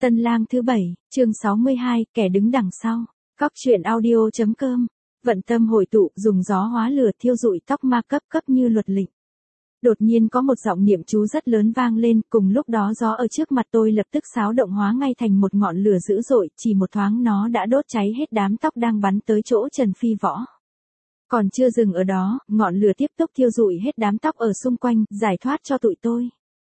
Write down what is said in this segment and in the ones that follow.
Tân Lang thứ 7, chương 62, kẻ đứng đằng sau. Cóc truyện audio.com. Vận tâm hội tụ, dùng gió hóa lửa thiêu rụi tóc ma cấp như luật lệnh. Đột nhiên có một giọng niệm chú rất lớn vang lên, cùng lúc đó gió ở trước mặt tôi lập tức xáo động hóa ngay thành một ngọn lửa dữ dội, chỉ một thoáng nó đã đốt cháy hết đám tóc đang bắn tới chỗ Trần Phi Võ. Còn chưa dừng ở đó, ngọn lửa tiếp tục thiêu rụi hết đám tóc ở xung quanh, giải thoát cho tụi tôi.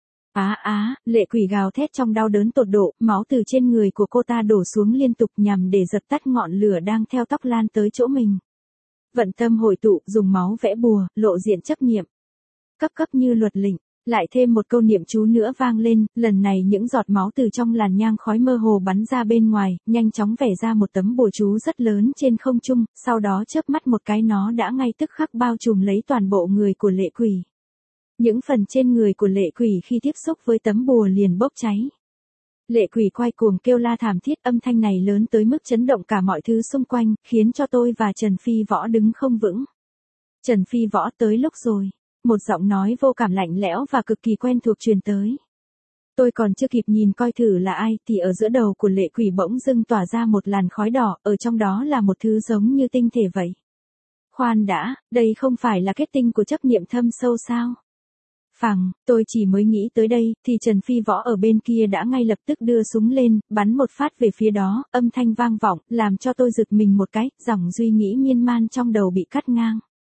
Lệ Quỷ gào thét trong đau đớn tột độ, máu từ trên người của cô ta đổ xuống liên tục nhằm để dập tắt ngọn lửa đang theo tóc lan tới chỗ mình. Vận tâm hội tụ, dùng máu vẽ bùa, lộ diện chấp niệm. Cấp như luật lệnh, lại thêm một câu niệm chú nữa vang lên, lần này những giọt máu từ trong làn nhang khói mơ hồ bắn ra bên ngoài, nhanh chóng vẽ ra một tấm bùa chú rất lớn trên không trung, sau đó chớp mắt một cái nó đã ngay tức khắc bao trùm lấy toàn bộ người của Lệ Quỷ. Những phần trên người của Lệ Quỷ khi tiếp xúc với tấm bùa liền bốc cháy. Lệ Quỷ quay cuồng kêu la thảm thiết, âm thanh này lớn tới mức chấn động cả mọi thứ xung quanh, khiến cho tôi và Trần Phi Võ đứng không vững. Trần Phi Võ, tới lúc rồi. Một giọng nói vô cảm lạnh lẽo và cực kỳ quen thuộc truyền tới. Tôi còn chưa kịp nhìn coi thử là ai thì ở giữa đầu của Lệ Quỷ bỗng dưng tỏa ra một làn khói đỏ, ở trong đó là một thứ giống như tinh thể vậy. Khoan đã, đây không phải là kết tinh của chấp niệm thâm sâu sao? Phằng, tôi chỉ mới nghĩ tới đây, thì Trần Phi Võ ở bên kia đã ngay lập tức đưa súng lên, bắn một phát về phía đó, âm thanh vang vọng, làm cho tôi giật mình một cái, dòng suy nghĩ miên man trong đầu bị cắt ngang.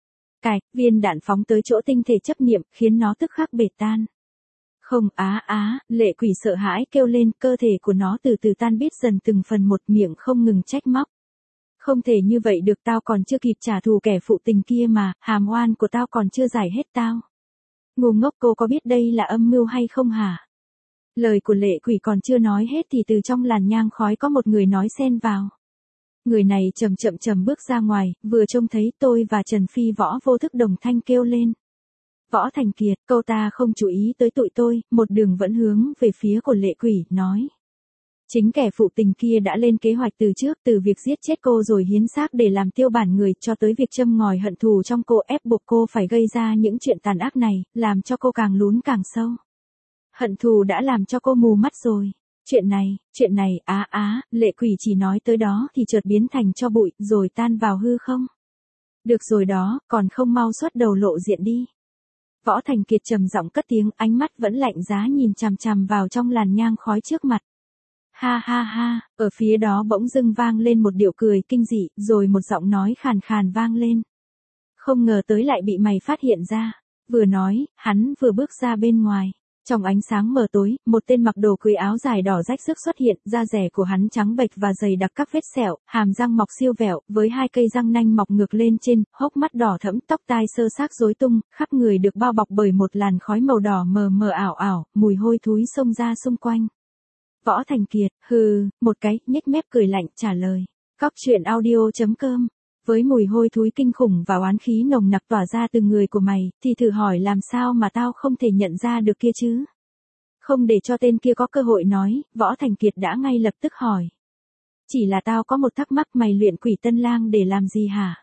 Viên đạn phóng tới chỗ tinh thể chấp niệm, khiến nó tức khắc bể tan. Không, Lệ Quỷ sợ hãi kêu lên, cơ thể của nó từ từ tan biết dần từng phần một, miệng không ngừng trách móc. Không thể như vậy được, tao còn chưa kịp trả thù kẻ phụ tình kia mà, hàm oan của tao còn chưa giải hết tao. Ngu ngốc, cô có biết đây là âm mưu hay không hả? Lời của Lệ Quỷ còn chưa nói hết thì từ trong làn nhang khói có một người nói xen vào. Người này chậm bước ra ngoài, vừa trông thấy tôi và Trần Phi Võ vô thức đồng thanh kêu lên. Võ Thành Kiệt, câu ta không chú ý tới tụi tôi, một đường vẫn hướng về phía của Lệ Quỷ, nói. Chính kẻ phụ tình kia đã lên kế hoạch từ trước, từ việc giết chết cô rồi hiến xác để làm tiêu bản người, cho tới việc châm ngòi hận thù trong cô, ép buộc cô phải gây ra những chuyện tàn ác này, làm cho cô càng lún càng sâu. Hận thù đã làm cho cô mù mắt rồi. Chuyện này, Lệ Quỷ chỉ nói tới đó thì chợt biến thành tro bụi, rồi tan vào hư không. Được rồi đó, còn không mau xuất đầu lộ diện đi. Võ Thành Kiệt trầm giọng cất tiếng, ánh mắt vẫn lạnh giá nhìn chằm vào trong làn nhang khói trước mặt. Ha, ở phía đó bỗng dưng vang lên một điệu cười kinh dị, rồi một giọng nói khàn khàn vang lên. Không ngờ tới lại bị mày phát hiện ra. Vừa nói, hắn vừa bước ra bên ngoài. Trong ánh sáng mờ tối, một tên mặc đồ quỳ áo dài đỏ rách rước xuất hiện, da rẻ của hắn trắng bệch và dày đặc các vết sẹo, hàm răng mọc siêu vẹo, với hai cây răng nanh mọc ngược lên trên, hốc mắt đỏ thẫm, tóc tai sơ xác rối tung, khắp người được bao bọc bởi một làn khói màu đỏ mờ ảo, mùi hôi thối xông ra xung quanh. Võ Thành Kiệt, một cái, nhếch mép cười lạnh, trả lời. Cóc truyện audio.com. Với mùi hôi thối kinh khủng và oán khí nồng nặc tỏa ra từ người của mày, thì thử hỏi làm sao mà tao không thể nhận ra được kia chứ? Không để cho tên kia có cơ hội nói, Võ Thành Kiệt đã ngay lập tức hỏi. Chỉ là tao có một thắc mắc, mày luyện Quỷ Tân Lang để làm gì hả?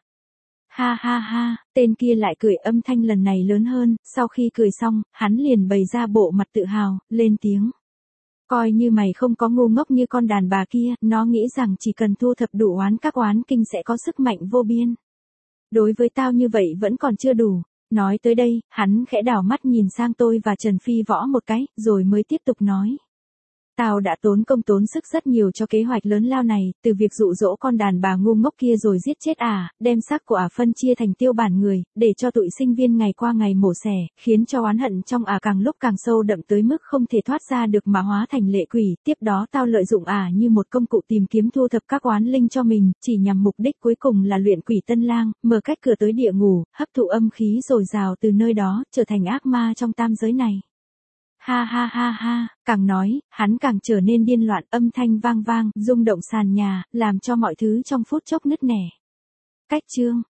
Ha, tên kia lại cười, âm thanh lần này lớn hơn, sau khi cười xong, hắn liền bày ra bộ mặt tự hào, lên tiếng. Coi như mày không có ngu ngốc như con đàn bà kia, nó nghĩ rằng chỉ cần thu thập đủ oán các oán kinh sẽ có sức mạnh vô biên. Đối với tao như vậy vẫn còn chưa đủ. Nói tới đây, hắn khẽ đảo mắt nhìn sang tôi và Trần Phi Võ một cái, rồi mới tiếp tục nói. Tao đã tốn công tốn sức rất nhiều cho kế hoạch lớn lao này, từ việc dụ dỗ con đàn bà ngu ngốc kia rồi giết chết đem xác của phân chia thành tiêu bản người, để cho tụi sinh viên ngày qua ngày mổ xẻ, khiến cho oán hận trong càng lúc càng sâu đậm tới mức không thể thoát ra được mà hóa thành lệ quỷ. Tiếp đó tao lợi dụng như một công cụ tìm kiếm thu thập các oán linh cho mình, chỉ nhằm mục đích cuối cùng là luyện Quỷ Tân Lang, mở cách cửa tới địa ngục, hấp thụ âm khí dồi dào từ nơi đó, trở thành ác ma trong tam giới này. Ha, càng nói, hắn càng trở nên điên loạn, âm thanh vang, rung động sàn nhà, làm cho mọi thứ trong phút chốc nứt nẻ. Cách chương.